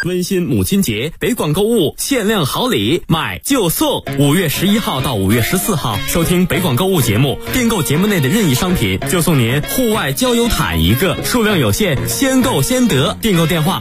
温馨母亲节，北广购物限量好礼，买就送。5月11号到5月14号，收听北广购物节目，订购节目内的任意商品，就送您户外郊游毯一个，数量有限，先购先得。订购电话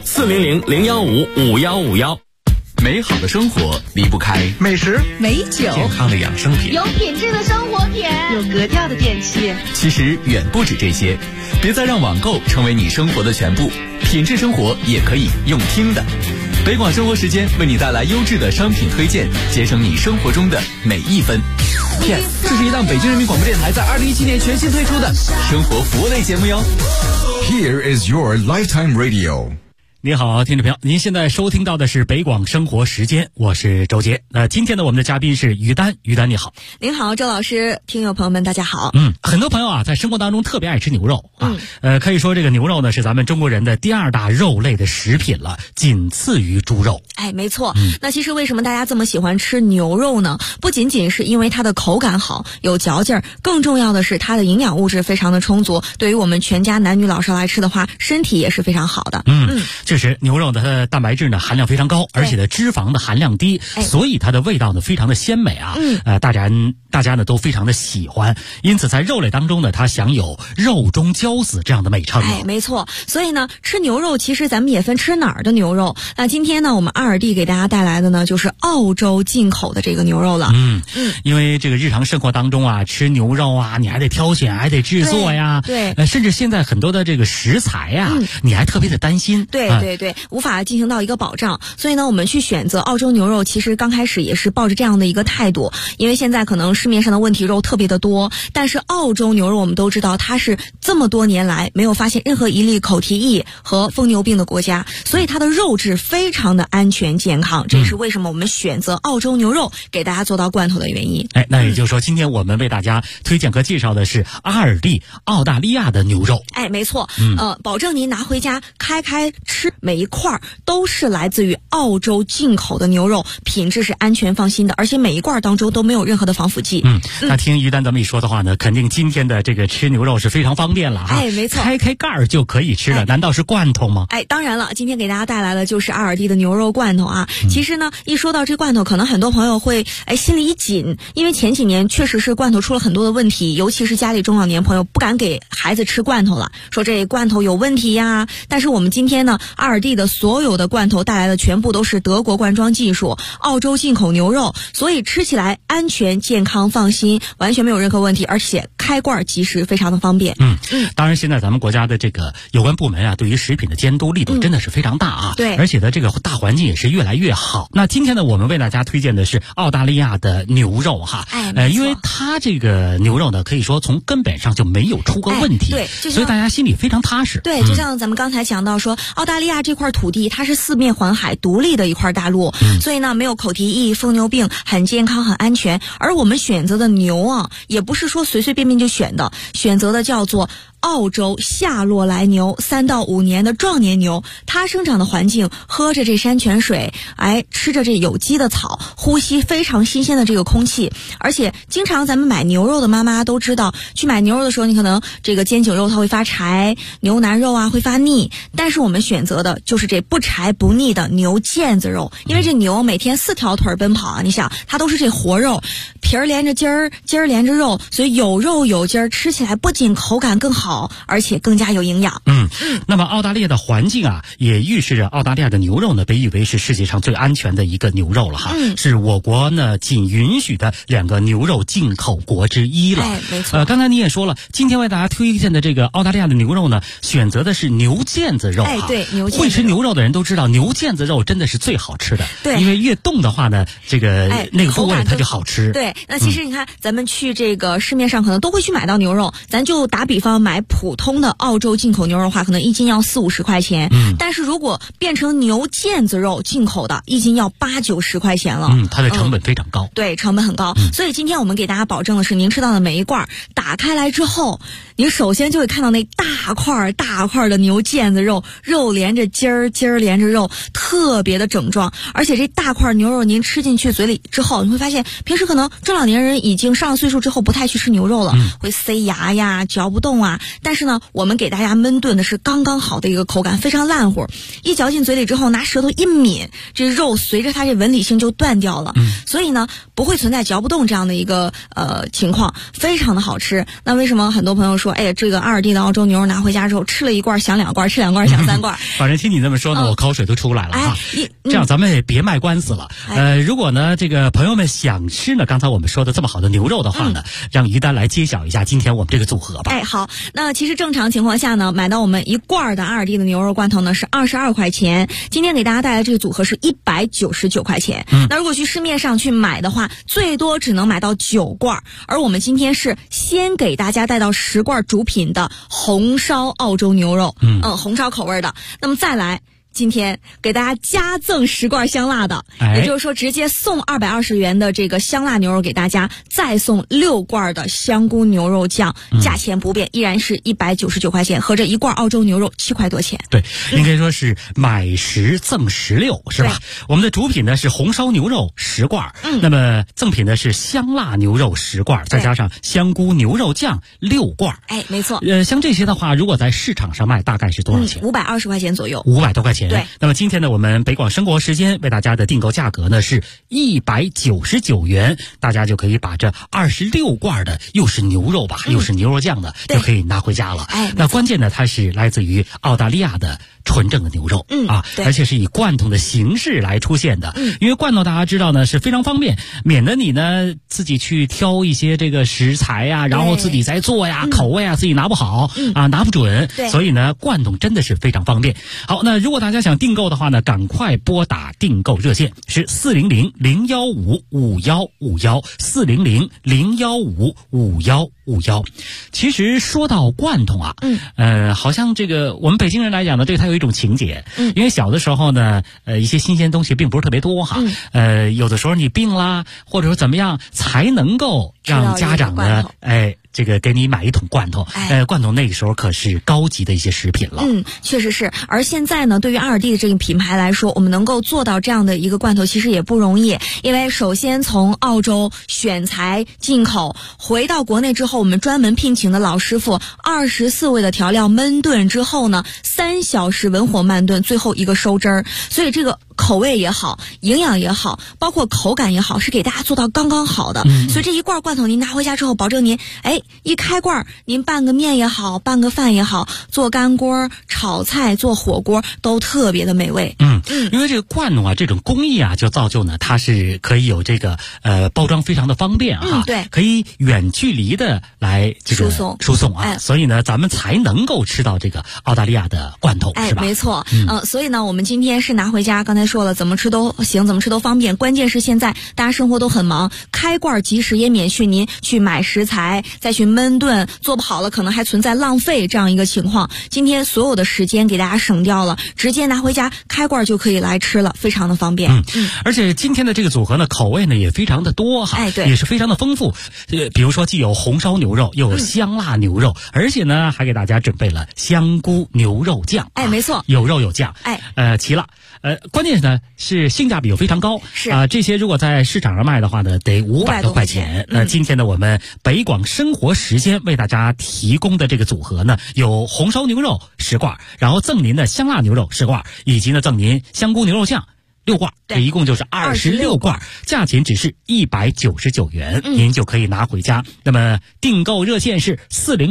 400-015-5151。 美好的生活离不开美食、 美酒、 健康的养生品， 有品质的生活品， 有格调的电器。 其实远不止这些，别再让网购成为你生活的全部，品质生活也可以用听的。北广生活时间为你带来优质的商品推荐，节省你生活中的每一分。Yes， 这是一档北京人民广播电台在2017年全新推出的生活服务类节目哟。 Here is your lifetime radio。 你好，听众朋友，您现在收听到的是北广生活时间，我是周杰。今天呢，我们的嘉宾是于丹，于丹你好。 您好，周老师，听友朋友们大家好。 很多朋友啊，在生活当中特别爱吃牛肉啊。可以说这个牛肉呢是咱们中国人的第2大肉类的食品了，仅次于猪肉。 哎，没错。那其实为什么大家这么喜欢吃牛肉呢？不仅仅是因为它的口感好，有嚼劲儿，更重要的是它的营养物质非常的充足，对于我们全家男女老少来吃的话，身体也是非常好的。 确实牛肉的它的蛋白质呢含量非常高，而且的脂肪的含量低，所以它的味道呢非常的鲜美啊。大家呢都非常的喜欢，因此在肉类当中呢，它享有肉中骄子这样的美称。 哎，没错。所以呢，吃牛肉其实咱们也分吃哪儿的牛肉。那今天呢，我们阿尔蒂给大家带来的呢，就是澳洲进口的这个牛肉了。 因为这个日常生活当中啊，吃牛肉啊，你还得挑选，还得制作呀。 对。 甚至现在很多的这个食材呀，你还特别的担心。 对。无法进行到一个保障，所以呢，我们去选择澳洲牛肉，其实刚开始也是抱着这样的一个态度，因为现在可能市面上的问题肉特别的多，但是澳洲牛肉我们都知道，它是这么多年来没有发现任何一例口蹄疫和疯牛病的国家，所以它的肉质非常的安全健康，这也是为什么我们选择澳洲牛肉给大家做到罐头的原因。 那也就是说，今天我们为大家推荐和介绍的是阿尔蒂澳大利亚的牛肉。 没错。保证您拿回家开吃，每一块都是来自于澳洲进口的牛肉，品质是安全放心的，而且每一罐当中都没有任何的防腐剂。 那听于丹这么一说的话呢，肯定今天的这个吃牛肉是非常方便了哈。 没错， 开盖儿就可以吃了。难道是罐头吗？ 当然了，今天给大家带来的就是阿尔蒂的牛肉罐头啊。其实呢，一说到这罐头，可能很多朋友会心里一紧，因为前几年确实是罐头出了很多的问题，尤其是家里中老年朋友不敢给孩子吃罐头了，说这罐头有问题呀。但是我们今天呢，阿尔蒂的所有的罐头带来的全部都是德国罐装技术，澳洲进口牛肉，所以吃起来安全健康放心，完全没有任何问题，而且开罐即食，非常的方便。 当然现在咱们国家的这个有关部门啊，对于食品的监督力度真的是非常大啊。 对， 而且呢这个大环境也是越来越好。那今天呢，我们为大家推荐的是澳大利亚的牛肉哈。因为它这个牛肉呢，可以说从根本上就没有出过问题。 对， 所以大家心里非常踏实。 对，就像咱们刚才讲到说，澳大利亚这块土地它是4面环海独立的一块大陆，所以呢没有口蹄疫、疯牛病，很健康很安全。而我们选择的牛啊，也不是说随随便便就选择的叫做澳洲夏洛来牛，3到5年的壮年牛，它生长的环境，喝着这山泉水，吃着这有机的草，呼吸非常新鲜的这个空气。而且经常咱们买牛肉的妈妈都知道，去买牛肉的时候，你可能这个肩颈肉它会发柴，牛腩肉啊会发腻，但是我们选择的就是这不柴不腻的牛腱子肉，因为这牛每天4条腿奔跑啊，你想它都是这活肉，皮儿连着筋儿，筋儿连着肉，所以有肉有筋儿，吃起来不仅口感更好，而且更加有营养。 那么澳大利亚的环境啊，也预示着澳大利亚的牛肉呢，被誉为是世界上最安全的一个牛肉了哈。是我国呢仅允许的2个牛肉进口国之一了。 没错。 刚才你也说了，今天为大家推荐的这个澳大利亚的牛肉呢，选择的是牛腱子肉。 对，牛腱子肉。 会吃牛肉的人都知道，牛腱子肉真的是最好吃的。 对， 因为越冻的话呢，这个那个部位它就好吃。 对，那其实你看，咱们去这个市面上可能都会去买到牛肉，咱就打比方买普通的澳洲进口牛肉的话，可能1斤要40-50块钱。但是如果变成牛腱子肉进口的，1斤要80-90块钱了。 它的成本非常高。 对，成本很高。所以今天我们给大家保证的是，您吃到的每一罐打开来之后，您首先就会看到那大块的牛腱子肉，肉连着筋儿，筋儿连着肉，特别的整壮。而且这大块牛肉您吃进去嘴里之后，你会发现平时可能中老年人已经上了岁数之后不太去吃牛肉了，会塞牙呀，嚼不动啊。但是呢，我们给大家焖炖的是刚刚好的一个口感，非常烂乎，一嚼进嘴里之后，拿舌头一抿，这肉随着它这纹理性就断掉了，所以呢，不会存在嚼不动这样的一个情况，非常的好吃。那为什么很多朋友说，哎呀，这个阿尔蒂的澳洲牛肉拿回家之后，吃了一罐想2罐，吃2罐想3罐？ 反正听你这么说呢，我口水都出来了啊！这样咱们也别卖关子了。如果呢，这个朋友们想吃呢，刚才我们说的这么好的牛肉的话呢，让于丹来揭晓一下今天我们这个组合吧。 好，那其实正常情况下呢，买到我们1罐的阿尔蒂的牛肉罐头呢是22块钱，今天给大家带来这个组合是199块钱。那如果去市面上去买的话，最多只能买到9罐，而我们今天是先给大家带到10罐主品的红烧澳洲牛肉，红烧口味的。那么再来，今天给大家加赠10罐香辣的，也就是说直接送220元的这个香辣牛肉给大家，再送6罐的香菇牛肉酱，价钱不变，依然是199块钱，合着1罐澳洲牛肉7块多钱。 对，应该说是买10赠16，是吧？我们的主品呢是红烧牛肉10罐，那么赠品呢是香辣牛肉10罐，再加上香菇牛肉酱6罐。 没错。 像这些的话，如果在市场上卖，大概是多少钱 ？520块钱左右。 500多块钱。 对， 那么今天呢，我们北广生活时间为大家的订购价格呢是199元，大家就可以把这26罐的又是牛肉吧，又是牛肉酱的，就可以拿回家了。那关键呢，它是来自于澳大利亚的纯正的牛肉，而且是以罐头的形式来出现的。因为罐头大家知道呢是非常方便，免得你呢自己去挑一些这个食材呀，然后自己再做呀，口味啊自己拿不好拿不准，所以呢罐头真的是非常方便。好，那如果大家想订购的话呢，赶快拨打订购热线是400-015-5151，400-015-5151。其实说到罐头啊，好像这个我们北京人来讲呢，对它有一种情节，因为小的时候呢，一些新鲜东西并不是特别多哈，有的时候你病啦，或者说怎么样，才能够让家长呢，这个给你买一桶罐头，罐头那个时候可是高级的一些食品了。 确实是。而现在呢，对于阿尔蒂的这个品牌来说，我们能够做到这样的一个罐头，其实也不容易。因为首先从澳洲选材进口，回到国内之后，我们专门聘请的老师傅，24味的调料焖炖之后呢，3小时文火慢炖，最后一个收汁儿。所以这个口味也好，营养也好，包括口感也好，是给大家做到刚刚好的。所以这一罐罐头您拿回家之后，保证您一开罐，您拌个面也好，拌个饭也好，做干锅、炒菜、做火锅都特别的美味。 因为这个罐头啊，这种工艺啊，就造就呢，它是可以有这个包装非常的方便啊， 对， 可以远距离的来这个输送啊，所以呢，咱们才能够吃到这个澳大利亚的罐头，是吧？ 没错。所以呢，我们今天是拿回家，刚才说了，怎么吃都行，怎么吃都方便。关键是现在大家生活都很忙，开罐即食也免去您去买食材，再去焖炖，做不好了可能还存在浪费这样一个情况。今天所有的时间给大家省掉了，直接拿回家开罐就可以来吃了，非常的方便。 而且今天的这个组合呢，口味呢也非常的多哈，也是非常的丰富。比如说既有红烧牛肉，又有香辣牛肉，而且呢还给大家准备了香菇牛肉酱。 没错， 有肉有酱。齐了。关键呢是性价比又非常高，这些如果在市场上卖的话呢，得500多块钱。今天呢，我们北广生活时间为大家提供的这个组合呢，有红烧牛肉10罐，然后赠您的香辣牛肉10罐，以及呢赠您香菇牛肉酱6罐，这一共就是26罐，价钱只是199元，您就可以拿回家。那么订购热线是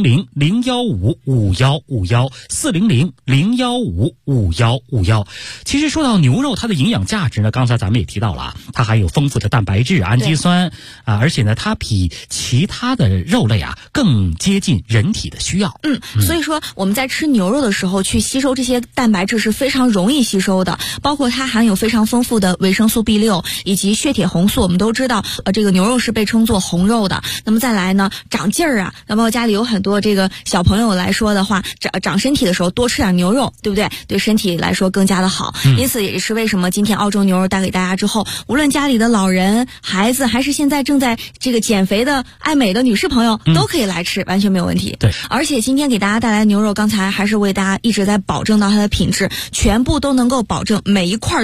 400-015-5151，400-015-5151。其实说到牛肉，它的营养价值呢，刚才咱们也提到了啊，它含有丰富的蛋白质、氨基酸而且呢，它比其他的肉类啊更接近人体的需要。 所以说我们在吃牛肉的时候，去吸收这些蛋白质是非常容易吸收的，包括它含有非常丰富的维生素 B6 以及血铁红素。我们都知道这个牛肉是被称作红肉的。那么再来呢，长劲儿啊，那么家里有很多这个小朋友来说的话，长身体的时候多吃点牛肉，对不对？对身体来说更加的好。因此也是为什么今天澳洲牛肉带给大家之后，无论家里的老人、孩子，还是现在正在这个减肥的爱美的女士朋友，都可以来吃，完全没有问题。 对， 而且今天给大家带来牛肉，刚才还是为大家一直在保证到它的品质，全部都能够保证每一块肉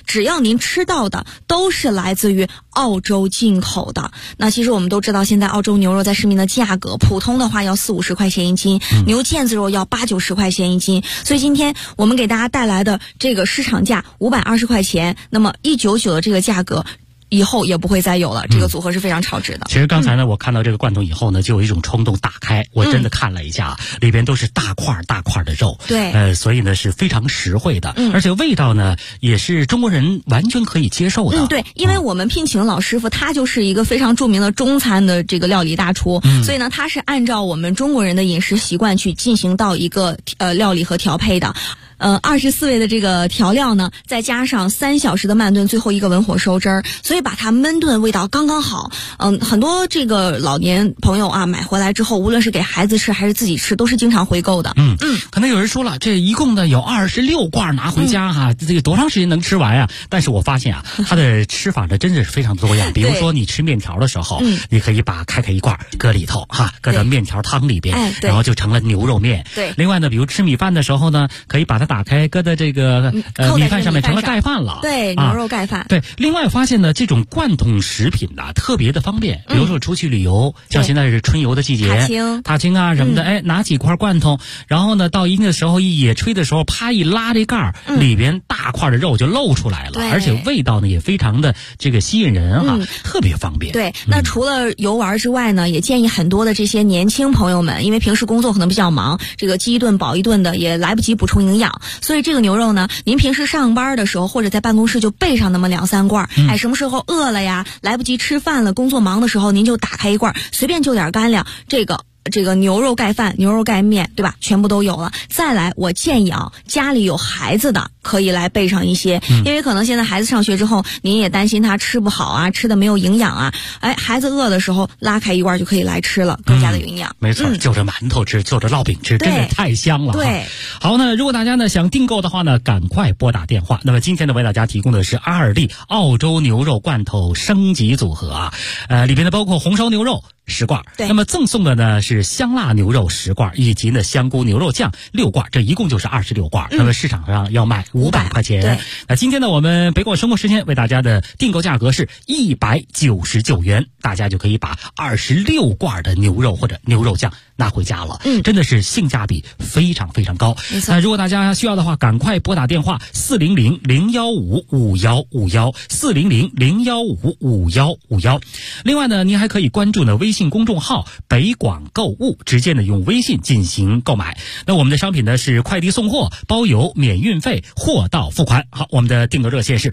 只要您吃到的都是来自于澳洲进口的。那其实我们都知道，现在澳洲牛肉在市面的价格，普通的话要40-50块钱一斤，牛腱子肉要80-90块钱一斤。所以今天我们给大家带来的这个市场价520块钱，那么199的这个价格以后也不会再有了，这个组合是非常超值的。 其实刚才呢，我看到这个罐头以后呢，就有一种冲动打开，我真的看了一下，里边都是大块大块的肉， 对， 所以呢是非常实惠的，而且味道呢也是中国人完全可以接受的。 对，因为我们聘请老师傅，他就是一个非常著名的中餐的这个料理大厨，所以呢，他是按照我们中国人的饮食习惯去进行到一个料理和调配的。24味的这个调料呢，再加上3小时的慢炖，最后一个文火收汁儿，所以把它焖炖味道刚刚好。很多这个老年朋友啊，买回来之后，无论是给孩子吃还是自己吃，都是经常回购的。 可能有人说了，这一共呢有26罐拿回家哈，这个多长时间能吃完呀？但是我发现啊，它的吃法呢真的是非常多样。比如说你吃面条的时候，你可以把开一罐搁里头哈，搁到面条汤里边，然后就成了牛肉面。 对。 另外呢，比如吃米饭的时候呢，可以把它打开，搁在这个米饭上面成了盖饭了。 对，牛肉盖饭。 对。另外发现呢，这种罐头食品呢特别的方便，比如说出去旅游，像现在是春游的季节，踏青啊什么的，拿几块罐头，然后呢到一定的时候一野炊的时候，啪一拉这盖儿，里边大块的肉就露出来了，而且味道呢也非常的这个吸引人哈，特别方便。 对，那除了游玩之外呢，也建议很多的这些年轻朋友们，因为平时工作可能比较忙，这个饥一顿饱一顿的也来不及补充营养，所以这个牛肉呢，您平时上班的时候或者在办公室就备上那么2-3罐，什么时候饿了呀，来不及吃饭了，工作忙的时候您就打开一罐，随便就点干粮，这个牛肉盖饭、牛肉盖面，对吧？全部都有了。再来，我建议啊，家里有孩子的可以来备上一些，因为可能现在孩子上学之后，您也担心他吃不好啊，吃的没有营养啊。孩子饿的时候拉开一罐就可以来吃了，更加的有营养。 没错，就着馒头吃，就着烙饼吃，真的太香了。 对， 好呢，如果大家呢想订购的话呢，赶快拨打电话。那么今天呢为大家提供的是阿尔蒂澳洲牛肉罐头升级组合啊，里边呢包括红烧牛肉10罐，那么赠送的呢是香辣牛肉10罐，以及呢香菇牛肉酱6罐，这一共就是26罐。那么市场上要卖500块钱。那今天呢我们北广生活时间为大家的订购价格是199元，大家就可以把26罐的牛肉或者牛肉酱拿回家了。真的是性价比非常非常高。那如果大家需要的话，赶快拨打电话400-015-5151，400-015-5151。另外呢，您还可以关注呢微信公众号北广购物，直接呢用微信进行购买。那我们的商品呢是快递送货，包邮免运费，货到付款。好，我们的订购热线是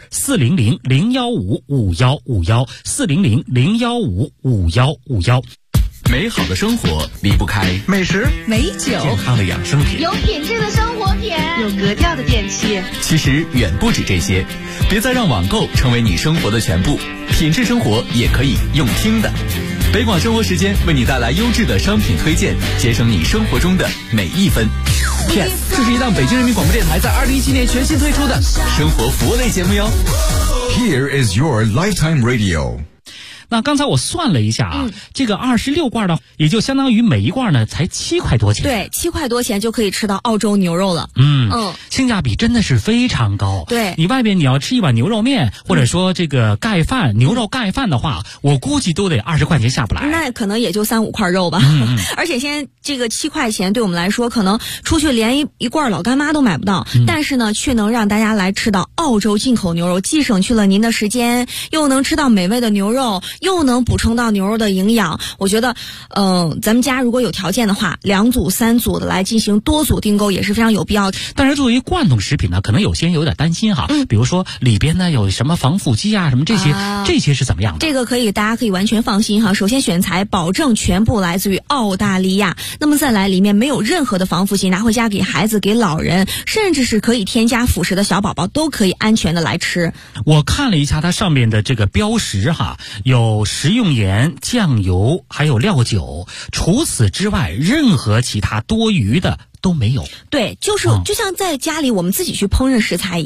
400-015-5151，400-015-5151。 美好的生活离不开美食、 美酒、 健康的养生品， 有品质的生活品，有格调的电器。 其实远不止这些，别再让网购成为你生活的全部，品质生活也可以用听的。北广生活时间为你带来优质的商品推荐，节省你生活中的每一分。Yes， 这是一档北京人民广播电台在2017年全新推出的生活服务类节目哟。 Here is your lifetime radio。 那刚才我算了一下啊，这个26罐呢，也就相当于每一罐呢才7块多钱。 对，7块多钱就可以吃到澳洲牛肉了。 性价比真的是非常高。 对， 你外边你要吃一碗牛肉面，或者说这个盖饭、牛肉盖饭的话，我估计都得20块钱下不来。 那可能也就3-5块肉吧。而且现在这个7块钱对我们来说，可能出去连一罐老干妈都买不到，但是呢，却能让大家来吃到澳洲进口牛肉，既省去了您的时间，又能吃到美味的牛肉，又能补充到牛肉的营养。我觉得咱们家如果有条件的话，2组3组的来进行多组订购也是非常有必要的。 但是作为罐头食品呢，可能有些人有点担心哈，比如说里边呢有什么防腐剂啊什么这些是怎么样的？ 这个大家可以完全放心哈。首先选材保证全部来自于澳大利亚，那么再来里面没有任何的防腐剂，拿回家给孩子给老人，甚至是可以添加辅食的小宝宝都可以安全的来吃。 我看了一下它上面的这个标识哈，有食用盐、酱油还有料酒，除此之外任何其他多余的都没有。 对，就像在家里我们自己去烹饪食材一样。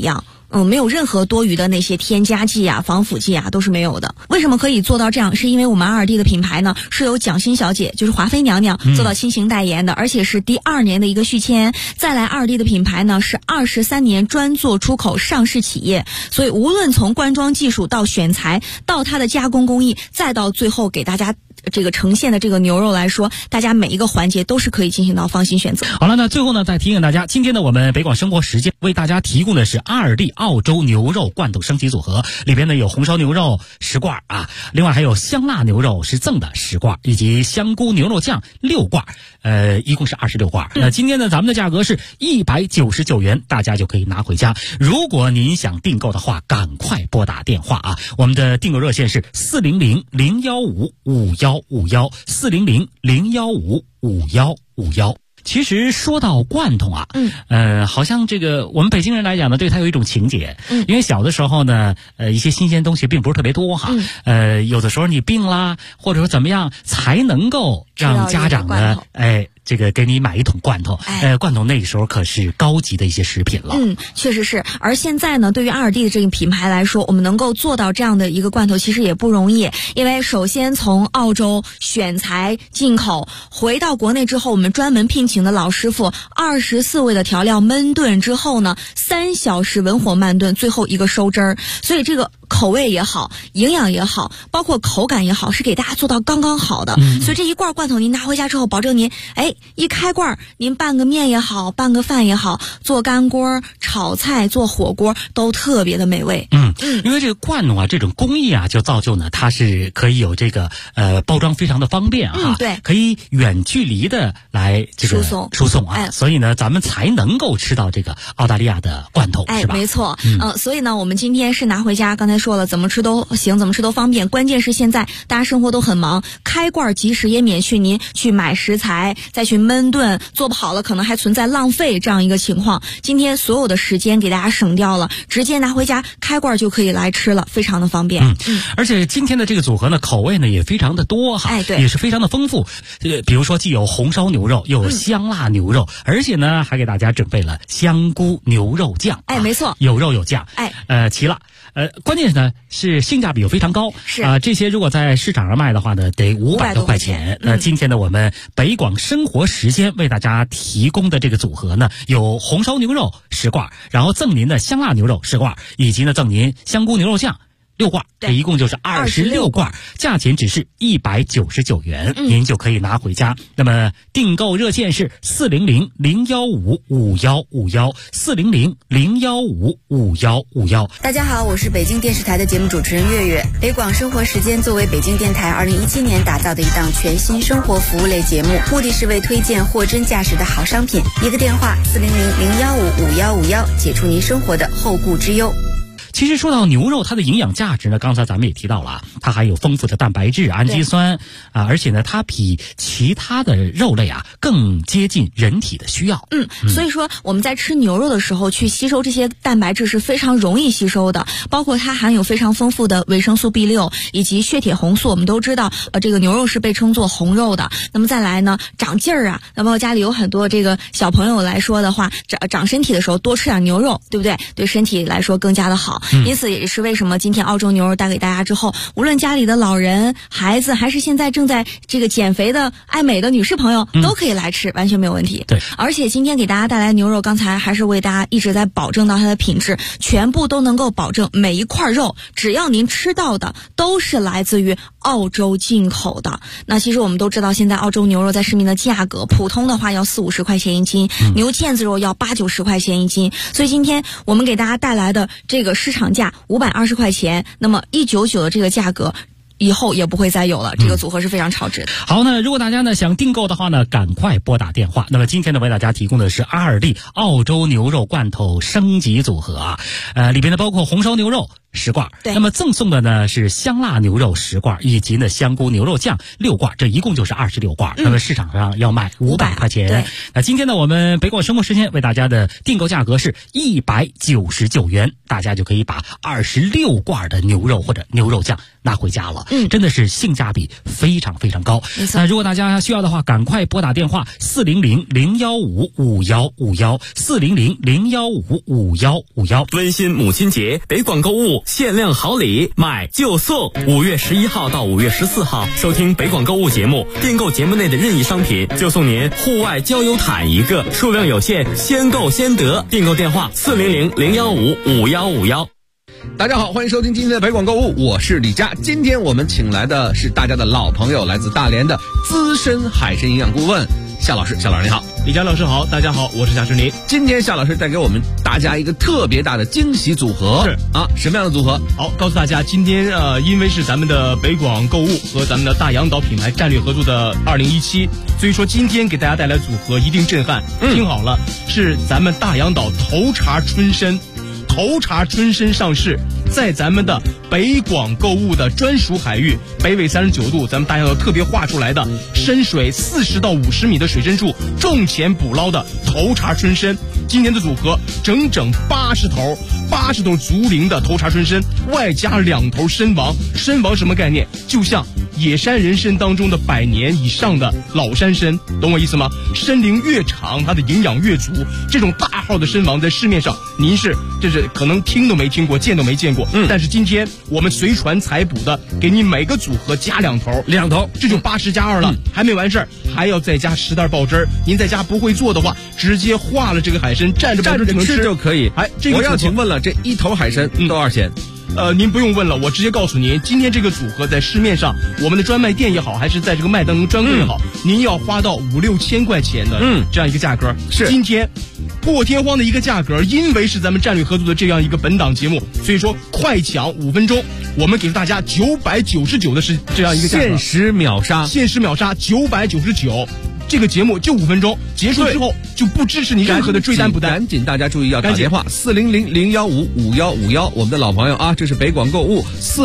没有任何多余的那些添加剂啊、防腐剂啊，都是没有的。为什么可以做到这样？是因为我们阿尔蒂的品牌呢是由蒋欣小姐，就是华妃娘娘做到亲情代言的，而且是第2年的一个续签。再来，阿尔蒂的品牌呢是23年专做出口上市企业，所以无论从灌装技术到选材，到它的加工工艺，再到最后给大家这个呈现的这个牛肉来说，大家每一个环节都是可以进行到放心选择。 好了，那最后呢，再提醒大家，今天呢，我们北广生活时间为大家提供的是阿尔蒂澳洲牛肉罐头升级组合，里边呢有红烧牛肉10罐啊，另外还有香辣牛肉是赠的10罐，以及香菇牛肉酱6罐，一共是26罐。那今天呢，咱们的价格是199元，大家就可以拿回家。如果您想订购的话，赶快拨打电话啊，我们的订购热线是400-015-5151，400-015-5151。其实说到罐头啊，好像这个我们北京人来讲呢，对它有一种情结，因为小的时候呢，一些新鲜东西并不是特别多哈，有的时候你病啦，或者说怎么样，才能够让家长呢，这个给你买一桶罐头，罐头那个时候可是高级的一些食品了。 确实是。而现在呢，对于阿尔蒂的这个品牌来说，我们能够做到这样的一个罐头，其实也不容易。因为首先从澳洲选材进口回到国内之后，我们专门聘请的老师傅，24味的调料焖炖之后呢，3小时文火慢炖，最后一个收汁儿。所以这个口味也好，营养也好，包括口感也好，是给大家做到刚刚好的。所以这一罐罐头您拿回家之后，保证您一开罐，您拌个面也好，拌个饭也好，做干锅、炒菜、做火锅都特别的美味。 因为这个罐头啊，这种工艺啊，就造就呢，它是可以有这个包装非常的方便啊， 对， 可以远距离的来这个输送啊，所以呢，咱们才能够吃到这个澳大利亚的罐头，是吧？ 没错。所以呢，我们今天是拿回家，刚才说了，怎么吃都行，怎么吃都方便。关键是现在大家生活都很忙，开罐即食也免去您去买食材，再去焖炖，做不好了可能还存在浪费这样一个情况。今天所有的时间给大家省掉了，直接拿回家开罐就可以来吃了，非常的方便。 而且今天的这个组合呢，口味呢也非常的多哈， 对， 也是非常的丰富。比如说既有红烧牛肉，又有香辣牛肉，而且呢还给大家准备了香菇牛肉酱。 没错， 有肉有酱。齐了。关键呢是性价比又非常高， 是这些如果在市场上卖的话呢，得500多块钱。今天呢，我们北广生活时间为大家提供的这个组合呢，有红烧牛肉10罐，然后赠您的香辣牛肉10罐，以及呢赠您香菇牛肉酱6罐，这一共就是26罐，价钱只是199元，您就可以拿回家。那么订购热线是400-015-5151，400-015-5151。 大家好，我是北京电视台的节目主持人月月。北广生活时间作为北京电台2017年打造的一档全新生活服务类节目，目的是为推荐货真价实的好商品。一个电话400-015-5151，解除您生活的后顾之忧。 其实说到牛肉，它的营养价值呢，刚才咱们也提到了，它含有丰富的蛋白质、氨基酸啊，而且呢，它比其他的肉类啊更接近人体的需要。 所以说我们在吃牛肉的时候，去吸收这些蛋白质是非常容易吸收的，包括它含有非常丰富的维生素 B6 以及血铁红素。我们都知道，这个牛肉是被称作红肉的。那么再来呢，长劲儿啊，那么家里有很多这个小朋友来说的话，长身体的时候多吃点牛肉，对不对？对身体来说更加的好。因此也是为什么今天澳洲牛肉带给大家之后，无论家里的老人、孩子，还是现在正在这个减肥的爱美的女士朋友，都可以来吃，完全没有问题。 对， 而且今天给大家带来牛肉，刚才还是为大家一直在保证到它的品质，全部都能够保证每一块肉，只要您吃到的都是来自于澳洲进口的。那其实我们都知道，现在澳洲牛肉在市面的价格，普通的话要40-50块钱一斤，牛腱子肉要80-90块钱一斤。所以今天我们给大家带来的这个市场价520块钱，那么199的这个价格以后也不会再有了，这个组合是非常超值的。 好，那如果大家呢想订购的话呢，赶快拨打电话。那么今天呢为大家提供的是阿尔蒂澳洲牛肉罐头升级组合啊，里边呢包括红烧牛肉 10罐。 对， 那么赠送的呢是香辣牛肉10罐，以及呢香菇牛肉酱6罐，这一共就是26罐。那么市场上要卖500块钱。 对， 那今天呢，我们北广生活时间为大家的订购价格是199元，大家就可以把26罐的牛肉或者牛肉酱拿回家了。真的是性价比非常非常高。那如果大家需要的话，赶快拨打电话400-015-5151，400-015-5151。 温馨母亲节，北广购物限量好礼，买就送。5月11号到5月14号，收听北广购物节目，订购节目内的任意商品，就送您户外交友毯1个，数量有限，先购先得。订购电话400-015-5151。 大家好，欢迎收听今天的北广购物，我是李佳。今天我们请来的是大家的老朋友，来自大连的资深海参营养顾问夏老师。夏老师你好。 李佳老师好，大家好，我是夏志林。 今天夏老师带给我们大家一个特别大的惊喜组合。 是啊，什么样的组合？ 好，告诉大家，今天因为是咱们的北广购物和咱们的大洋岛品牌战略合作的2017，所以说今天给大家带来组合一定震撼。听好了，是咱们大洋岛头茶春参。头茶春参上市，在咱们的北广购物的专属海域，北纬39度，咱们大洋岛特别画出来的深水40到50米的水深处种潜捕捞的头茶春参。今年的组合整整80头足龄的头茶春参，外加2头参王。参王什么概念？就像野山人参当中的100年以上的老山参，懂我意思吗？参龄越长，它的营养越足。这种大号的参王在市面上您这是可能听都没听过，见都没见过。但是今天我们随传采补的，给你每个组合加2头，这就80加2了。还没完事儿，还要再加10袋爆汁儿。您在家不会做的话，直接化了这个海参，蘸着吃就可以。这个我要请问了，这1头海参多少钱？ 您不用问了，我直接告诉您，今天这个组合在市面上，我们的专卖店也好，还是在这个麦当劳专柜也好，您要花到5-6千块钱的这样一个价格。 是今天破天荒的一个价格，因为是咱们战略合作的这样一个本档节目，所以说快抢5分钟，我们给大家999的是这样一个价格， 限时秒杀 999。这个节目就5分钟，结束之后就不支持你任何的追单补单。 赶紧大家注意要打电话400-015-5151，我们的老朋友啊，这是北广购物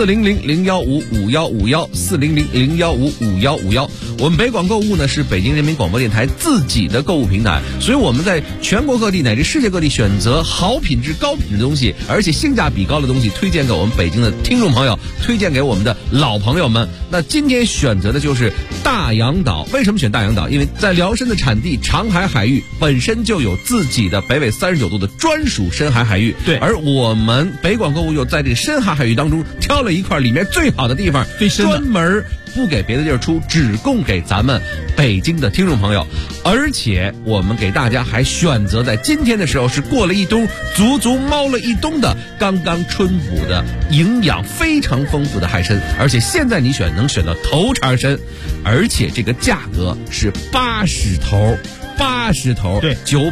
400-015-5151，400-015-5151。我们北广购物呢是北京人民广播电台自己的购物平台，所以我们在全国各地乃至世界各地选择好品质高品质的东西，而且性价比高的东西，推荐给我们北京的听众朋友，推荐给我们的老朋友们。那今天选择的就是大洋岛。为什么选大洋岛？因为在辽参的产地长海海域本身就有自己的北纬39度的专属深海海域， 对， 而我们北广购物又在这个深海海域当中挑了一块里面最好的地方，专门不给别的地儿出，只供给咱们北京的听众朋友。而且我们给大家还选择在今天的时候是过了一冬，足足猫了一冬的刚刚春捕的营养非常丰富的海参，而且现在你能选到头茶参，而且这个价格是80头，对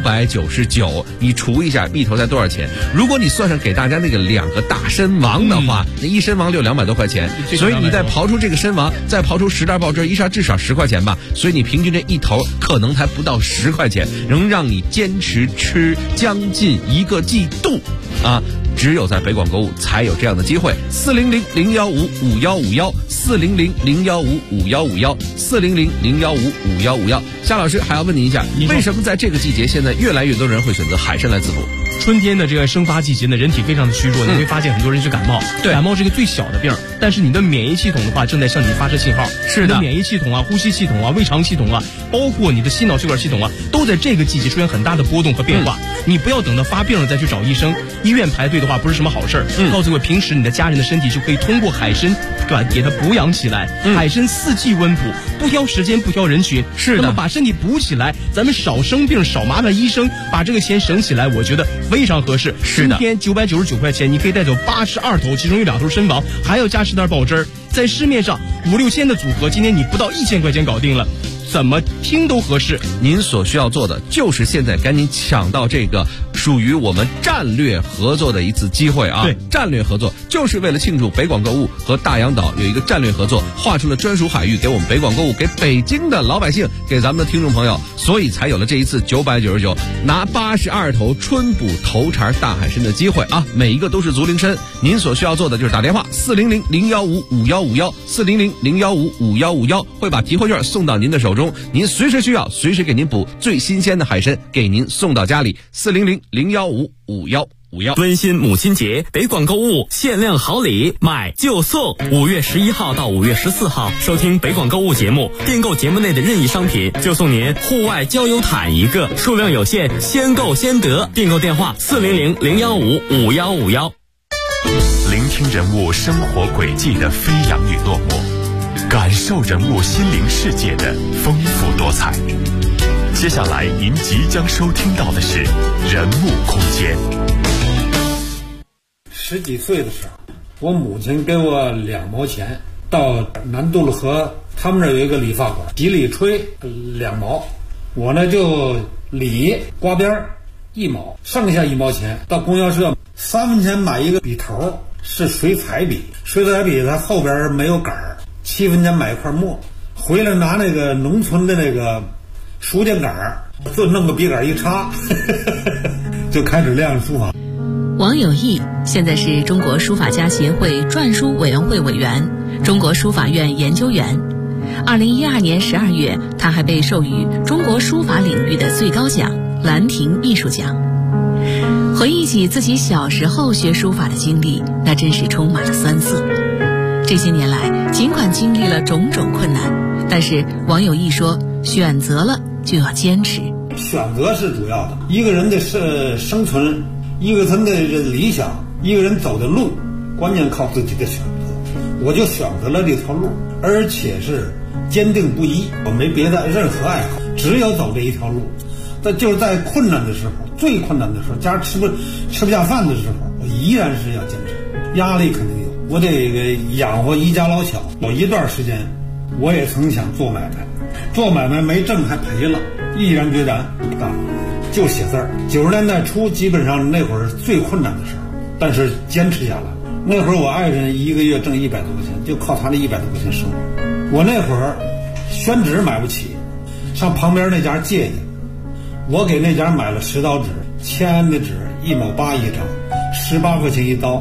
，999，你除一下一头才多少钱？如果你算上给大家那个2个大参王的话，那一参王就200多块钱，所以你再刨出这个参王，再刨出10袋爆汁，一下至少10块钱吧，所以你平均这一头可能才不到10块钱，能让你坚持吃将近1个季度啊！只有在北广购物才有这样的机会。400-015-5151，400-015-5151，400-015-5151。夏老师还要问您一下，为什么在这个季节，现在越来越多人会选择海参来滋补？ 春天的这个生发季节呢，人体非常的虚弱，你会发现很多人是感冒。对，感冒是一个最小的病，但是你的免疫系统的话正在向你发射信号。是的，你的免疫系统啊、呼吸系统啊、胃肠系统啊，包括你的心脑血管系统啊，都在这个季节出现很大的波动和变化。你不要等到发病了再去找医生，医院排队的话不是什么好事儿。告诉我，平时你的家人的身体就可以通过海参，对吧，给它补养起来。海参4季温补，不挑时间，不挑人群。是的，那么把身体补起来，咱们少生病，少麻烦医生，把这个钱省起来，我觉得非常合适。是的，今天999块钱，你可以带走82头，其中有2头参王，还要加10袋爆汁儿。在市面上5-6千的组合，今天你不到1000块钱搞定了。怎么听都合适。 您所需要做的就是现在赶紧抢到这个属于我们战略合作的一次机会啊！ 对， 战略合作就是为了庆祝北广购物和大洋岛有一个战略合作，划出了专属海域给我们北广购物，给北京的老百姓，给咱们的听众朋友，所以才有了这一次999拿82头春捕头茬大海参的机会啊！每一个都是足灵参，您所需要做的就是打电话400-015-5151，400-015-5151，会把提货券送到您的手中，您随时需要，随时给您捕最新鲜的海参，给您送到家里。400-015-5151。 温馨母亲节，北广购物限量好礼，买就送。5月11号到5月14号，收听北广购物节目，订购节目内的任意商品，就送您户外郊游毯1个，数量有限，先购先得。订购电话400-015-5151。 聆听人物生活轨迹的飞扬与落寞，感受人物心灵世界的丰富多彩。接下来您即将收听到的是人物空间。 10几岁的时候，我母亲给我2毛钱，到南渡路河他们这有一个理发馆，洗理吹2毛，我呢就理刮边1毛，剩下1毛钱到供销社3分钱买一个笔头，是水彩笔，水彩笔它后边没有杆儿，7分钱买一块墨，回来拿那个农村的那个书架杆儿，就弄个笔杆一插就开始练书法。 王有义现在是中国书法家协会篆书委员会委员、中国书法院研究员。2012年12月，他还被授予中国书法领域的最高奖兰亭艺术奖。回忆起自己小时候学书法的经历，那真是充满了酸涩。这些年来，尽管经历了种种困难，但是王有义说，选择了就要坚持。 选择是主要的，一个人的生存，一个人的理想，一个人走的路，关键靠自己的选择。我就选择了这条路，而且是坚定不移，我没别的任何爱好，只有走这一条路。但就是在困难的时候，最困难的时候，家吃不下饭的时候，我依然是要坚持。压力肯定有，我得养活一家老小。有一段时间，我也曾想做买卖，做买卖没挣还赔了，毅然决然不干了，就写字儿。90年代初，基本上那会儿最困难的时候，但是坚持下来。那会儿我爱人一个月挣100多块钱，就靠他那100多块钱生活。我那会儿宣纸买不起，上旁边那家借去，我给那家买了10刀纸，签的纸1毛8一张，18块钱一刀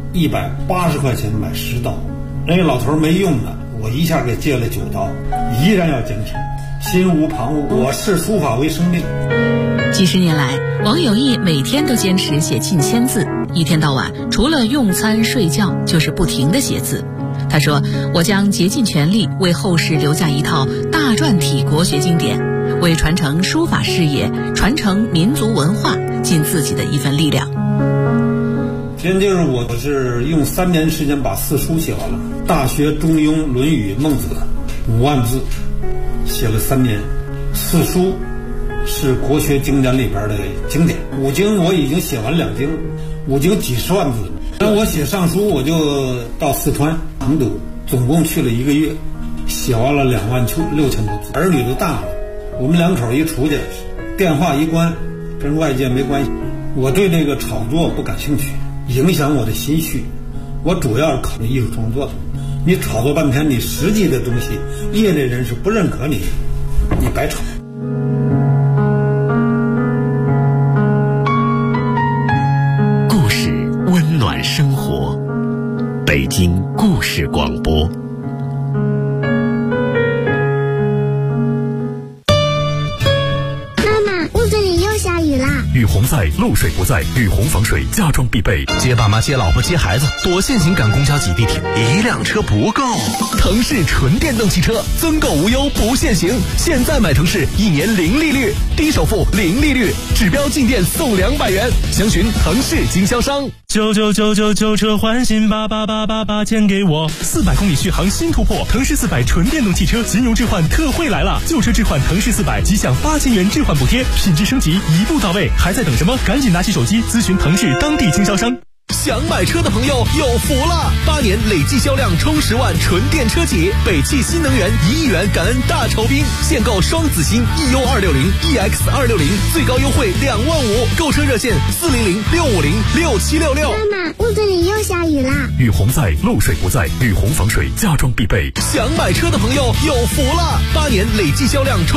，180块钱买10刀。人家老头没用的，我一下给借了9刀，依然要坚持，心无旁骛。我视书法为生命。 几十年来，王有义每天都坚持写近1000字，一天到晚除了用餐睡觉就是不停地写字。他说，我将竭尽全力为后世留下一套大篆体国学经典，为传承书法事业、传承民族文化尽自己的一份力量。 今就是我是用3年时间把4书写完了，《大学》《中庸》《论语》《孟子》5万字，写了3年。4书是国学经典里边的经典，5经我已经写完2经，5经几10万字。那我写上书，我就到四川成都，总共去了1个月，写完了26000多字。儿女都大了，我们2口一出去，电话一关，跟外界没关系。我对这个炒作不感兴趣，影响我的心绪。我主要是考虑艺术创作的。你炒作半天，你实际的东西，业内人士不认可你，你白炒。 故事温暖生活，北京故事广播。 雨洪在，漏水不在，雨洪防水家装必备。 接爸妈、接老婆、接孩子，躲现行赶公交挤地铁，一辆车不够。腾势纯电动汽车，增购无忧不限行。现在买腾势，1年0利率，低首付0利率，指标进店送200元。详询腾势经销商。 99999车换新8888钱给我 ，400公里续航新突破。腾势400纯电动汽车金融置换特惠来了，旧车置换腾势400即享8000元置换补贴，品质升级一步到位，还在等什么？赶紧拿起手机咨询腾势当地经销商。 想买车的朋友有福了！8年累计销量冲10万纯电车企，北汽新能源1亿元感恩大酬宾，现购双子星 EU260、EX260，最高优惠2万5，购车热线400-650-6766。 妈妈，屋子里又下雨啦！ 雨洪在，漏水不在，雨洪防水家装必备。 想买车的朋友有福了！8年累计销量冲